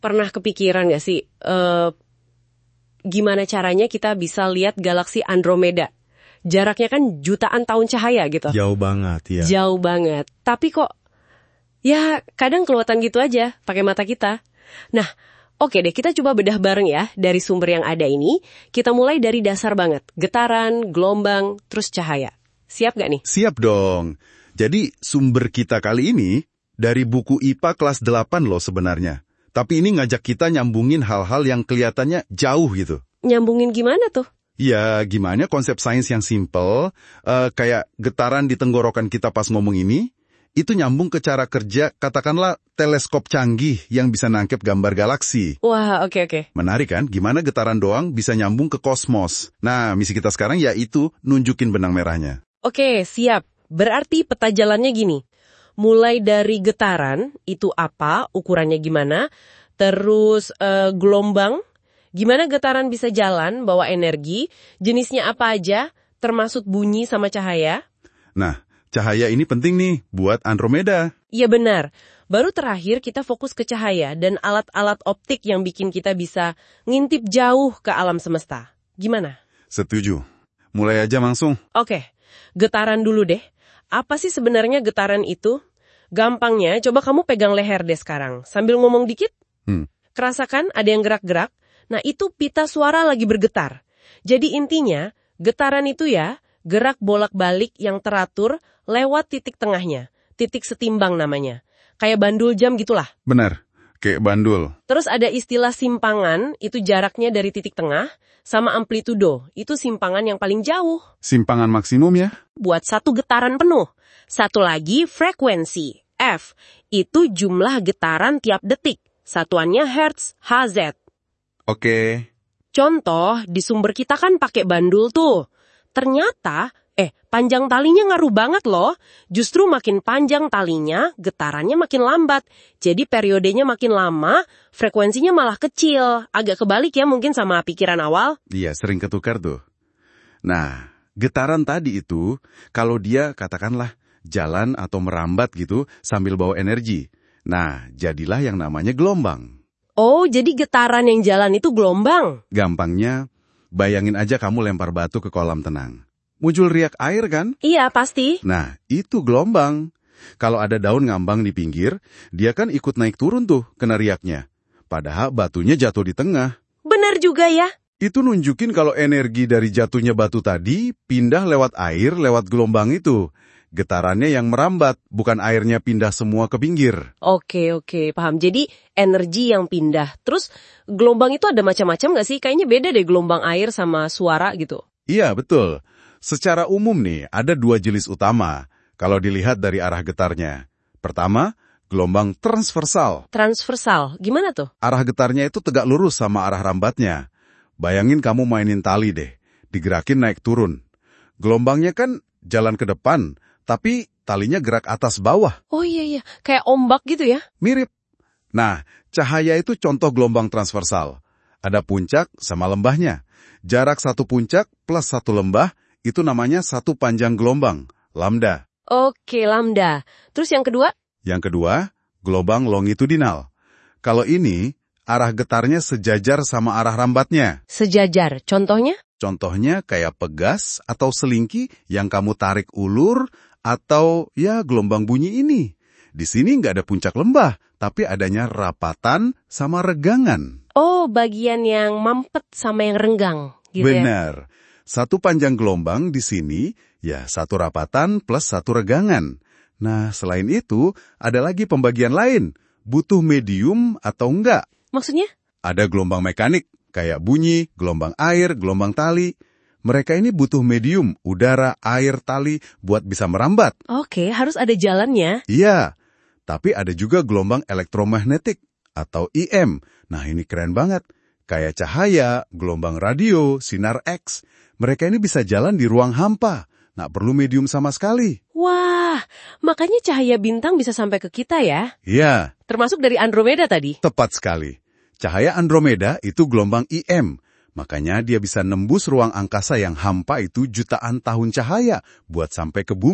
Pernah kepikiran nggak sih, gimana caranya kita bisa lihat galaksi Andromeda? Jaraknya kan jutaan tahun cahaya gitu. Jauh banget, ya. Jauh banget. Tapi kok, ya kadang kelihatan gitu aja pakai mata kita. Nah, oke deh, kita coba bedah bareng ya dari sumber yang ada ini. Kita mulai dari dasar banget. Getaran, gelombang, terus cahaya. Siap gak nih? Siap dong. Jadi sumber kita kali ini dari buku IPA kelas 8 loh sebenarnya. Tapi ini ngajak kita nyambungin hal-hal yang kelihatannya jauh gitu. Nyambungin gimana tuh? Ya, gimana konsep sains yang simple, kayak getaran di tenggorokan kita pas ngomong ini, itu nyambung ke cara kerja, katakanlah teleskop canggih yang bisa nangkep gambar galaksi. Wah, oke. Menarik kan? Gimana getaran doang bisa nyambung ke kosmos. Nah, misi kita sekarang yaitu nunjukin benang merahnya. Oke, siap. Berarti peta jalannya gini. Mulai dari getaran, itu apa, ukurannya gimana, terus gelombang, gimana getaran bisa jalan, bawa energi, jenisnya apa aja, termasuk bunyi sama cahaya. Nah, cahaya ini penting nih buat Andromeda. Iya benar. Baru terakhir kita fokus ke cahaya dan alat-alat optik yang bikin kita bisa ngintip jauh ke alam semesta. Gimana? Setuju. Mulai aja langsung. Oke, getaran dulu deh. Apa sih sebenarnya getaran itu? Gampangnya, coba kamu pegang leher deh sekarang. Sambil ngomong dikit. Kerasakan ada yang gerak-gerak. Nah, itu pita suara lagi bergetar. Jadi intinya, getaran itu ya, gerak bolak-balik yang teratur lewat titik tengahnya. Titik setimbang namanya. Kayak bandul jam gitulah. Benar, kayak bandul. Terus ada istilah simpangan, itu jaraknya dari titik tengah, sama amplitudo, itu simpangan yang paling jauh. Simpangan maksimum ya? Buat satu getaran penuh. Satu lagi frekuensi, F. Itu jumlah getaran tiap detik. Satuannya Hertz, Hz. Oke. Contoh, di sumber kita kan pakai bandul tuh. Ternyata, panjang talinya ngaruh banget loh. Justru makin panjang talinya, getarannya makin lambat. Jadi periodenya makin lama, frekuensinya malah kecil. Agak kebalik ya mungkin sama pikiran awal. Iya, sering ketukar tuh. Nah, getaran tadi itu, kalau dia katakanlah jalan atau merambat gitu sambil bawa energi. Nah, jadilah yang namanya gelombang. Oh, jadi getaran yang jalan itu gelombang? Gampangnya, bayangin aja kamu lempar batu ke kolam tenang. Muncul riak air kan? Iya, pasti. Nah, itu gelombang. Kalau ada daun ngambang di pinggir, dia kan ikut naik turun tuh kena riaknya. Padahal batunya jatuh di tengah. Benar juga ya. Itu nunjukin kalau energi dari jatuhnya batu tadi pindah lewat air, lewat gelombang itu. Getarannya yang merambat, bukan airnya pindah semua ke pinggir. Oke, paham. Jadi energi yang pindah. Terus gelombang itu ada macam-macam nggak sih? Kayaknya beda deh gelombang air sama suara gitu. Iya, betul. Secara umum nih, ada dua jenis utama kalau dilihat dari arah getarnya. Pertama, gelombang transversal. Transversal, gimana tuh? Arah getarnya itu tegak lurus sama arah rambatnya. Bayangin kamu mainin tali deh, digerakin naik turun. Gelombangnya kan jalan ke depan, tapi talinya gerak atas bawah. Oh iya, kayak ombak gitu ya? Mirip. Nah, cahaya itu contoh gelombang transversal. Ada puncak sama lembahnya. Jarak satu puncak plus satu lembah, itu namanya satu panjang gelombang, lambda. Oke, lambda. Terus yang kedua? Yang kedua, gelombang longitudinal. Kalau ini, arah getarnya sejajar sama arah rambatnya. Sejajar, contohnya? Contohnya kayak pegas atau selingki yang kamu tarik ulur, atau ya gelombang bunyi ini. Di sini nggak ada puncak lembah, tapi adanya rapatan sama regangan. Oh, bagian yang mampet sama yang renggang gitu ya? Benar. Satu panjang gelombang di sini, ya satu rapatan plus satu regangan. Nah, selain itu, ada lagi pembagian lain. Butuh medium atau enggak? Maksudnya? Ada gelombang mekanik, kayak bunyi, gelombang air, gelombang tali. Mereka ini butuh medium, udara, air, tali, buat bisa merambat. Oke, harus ada jalannya. Iya, tapi ada juga gelombang elektromagnetik, atau EM. Nah, ini keren banget. Kayak cahaya, gelombang radio, sinar X. Mereka ini bisa jalan di ruang hampa. Nggak perlu medium sama sekali. Wah, makanya cahaya bintang bisa sampai ke kita ya? Iya. Termasuk dari Andromeda tadi? Tepat sekali. Cahaya Andromeda itu gelombang EM. Makanya dia bisa nembus ruang angkasa yang hampa itu jutaan tahun cahaya buat sampai ke bumi.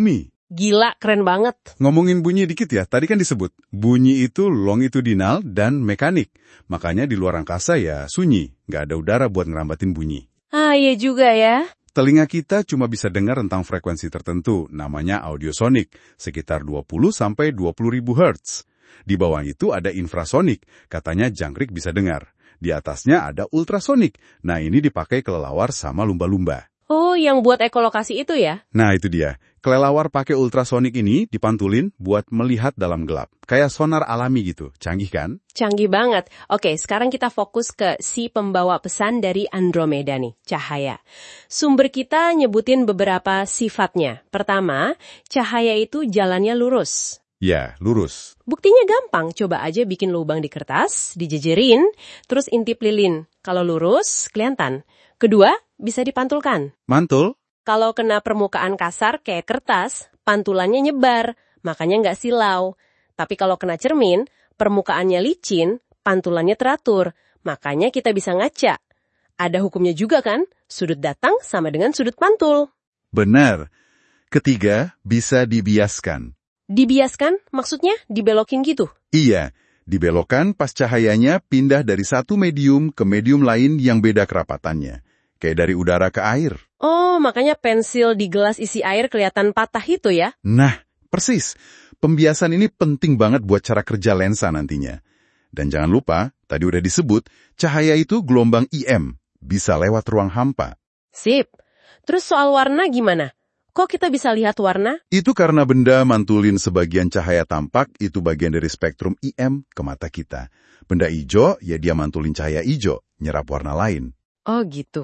Gila, keren banget. Ngomongin bunyi dikit ya, tadi kan disebut, bunyi itu longitudinal dan mekanik. Makanya di luar angkasa ya sunyi, nggak ada udara buat ngerambatin bunyi. Ah, iya juga ya. Telinga kita cuma bisa dengar tentang frekuensi tertentu, namanya audiosonik, sekitar 20-20 ribu hertz. Di bawah itu ada infrasonik, katanya jangkrik bisa dengar. Di atasnya ada ultrasonik, nah ini dipakai kelelawar sama lumba-lumba. Oh, yang buat ekolokasi itu ya? Nah itu dia, kelelawar pakai ultrasonik ini dipantulin buat melihat dalam gelap. Kayak sonar alami gitu, canggih kan? Canggih banget. Oke, sekarang kita fokus ke si pembawa pesan dari Andromeda nih, cahaya. Sumber kita nyebutin beberapa sifatnya. Pertama, cahaya itu jalannya lurus. Ya, lurus. Buktinya gampang, coba aja bikin lubang di kertas, dijejerin, terus intip lilin. Kalau lurus, kelihatan. Kedua, bisa dipantulkan. Mantul? Kalau kena permukaan kasar kayak kertas, pantulannya nyebar, makanya nggak silau. Tapi kalau kena cermin, permukaannya licin, pantulannya teratur, makanya kita bisa ngaca. Ada hukumnya juga kan? Sudut datang sama dengan sudut pantul. Benar. Ketiga, bisa dibiaskan. Dibiaskan? Maksudnya dibelokin gitu? Iya, dibelokkan pas cahayanya pindah dari satu medium ke medium lain yang beda kerapatannya. Kayak dari udara ke air. Oh, makanya pensil di gelas isi air kelihatan patah itu ya? Nah, persis. Pembiasan ini penting banget buat cara kerja lensa nantinya. Dan jangan lupa, tadi udah disebut, cahaya itu gelombang IM, bisa lewat ruang hampa. Sip. Terus soal warna gimana? Kok kita bisa lihat warna? Itu karena benda mantulin sebagian cahaya tampak, itu bagian dari spektrum IM ke mata kita. Benda ijo, ya dia mantulin cahaya ijo, nyerap warna lain. Oh gitu.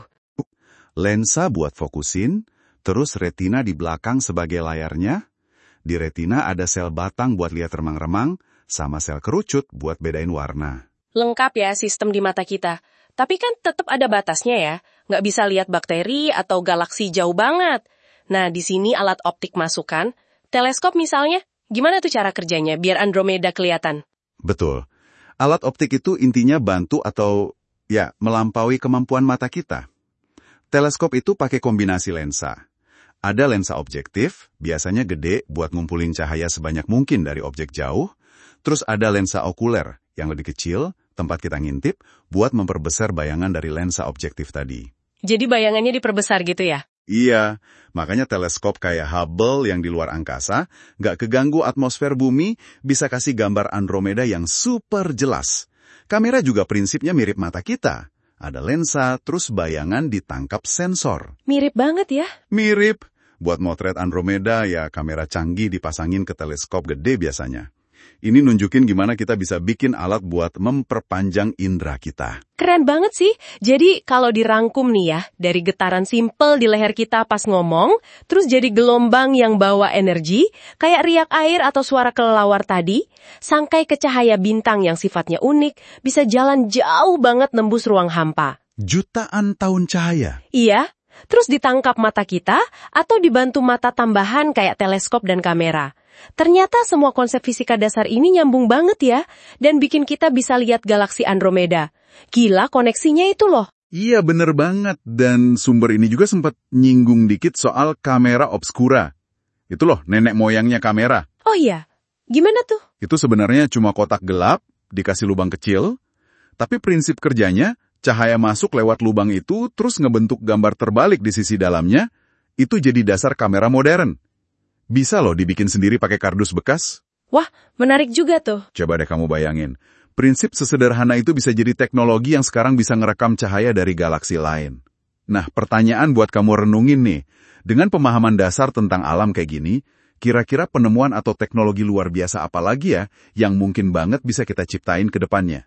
Lensa buat fokusin, terus retina di belakang sebagai layarnya. Di retina ada sel batang buat lihat remang-remang, sama sel kerucut buat bedain warna. Lengkap ya sistem di mata kita. Tapi kan tetap ada batasnya ya. Nggak bisa lihat bakteri atau galaksi jauh banget. Nah, di sini alat optik masukan. Teleskop misalnya, gimana tuh cara kerjanya biar Andromeda kelihatan? Betul. Alat optik itu intinya bantu atau, ya, melampaui kemampuan mata kita. Teleskop itu pakai kombinasi lensa. Ada lensa objektif, biasanya gede buat ngumpulin cahaya sebanyak mungkin dari objek jauh. Terus ada lensa okuler, yang lebih kecil, tempat kita ngintip, buat memperbesar bayangan dari lensa objektif tadi. Jadi bayangannya diperbesar gitu ya? Iya, makanya teleskop kayak Hubble yang di luar angkasa, nggak keganggu atmosfer bumi, bisa kasih gambar Andromeda yang super jelas. Kamera juga prinsipnya mirip mata kita. Ada lensa, terus bayangan ditangkap sensor. Mirip banget ya? Mirip. Buat motret Andromeda, ya kamera canggih dipasangin ke teleskop gede biasanya. Ini nunjukin gimana kita bisa bikin alat buat memperpanjang indera kita. Keren banget sih. Jadi kalau dirangkum nih ya, dari getaran simpel di leher kita pas ngomong, terus jadi gelombang yang bawa energi, kayak riak air atau suara kelelawar tadi, sampai ke cahaya bintang yang sifatnya unik, bisa jalan jauh banget nembus ruang hampa. Jutaan tahun cahaya. Iya, terus ditangkap mata kita atau dibantu mata tambahan kayak teleskop dan kamera. Ternyata semua konsep fisika dasar ini nyambung banget ya, dan bikin kita bisa lihat galaksi Andromeda. Gila koneksinya itu loh. Iya bener banget, dan sumber ini juga sempat nyinggung dikit soal kamera obscura. Itu loh, nenek moyangnya kamera. Oh iya, gimana tuh? Itu sebenarnya cuma kotak gelap, dikasih lubang kecil, tapi prinsip kerjanya, cahaya masuk lewat lubang itu, terus ngebentuk gambar terbalik di sisi dalamnya, itu jadi dasar kamera modern. Bisa loh dibikin sendiri pakai kardus bekas. Wah, menarik juga tuh. Coba deh kamu bayangin. Prinsip sesederhana itu bisa jadi teknologi yang sekarang bisa ngerekam cahaya dari galaksi lain. Nah, pertanyaan buat kamu renungin nih. Dengan pemahaman dasar tentang alam kayak gini, kira-kira penemuan atau teknologi luar biasa apa lagi ya yang mungkin banget bisa kita ciptain ke depannya?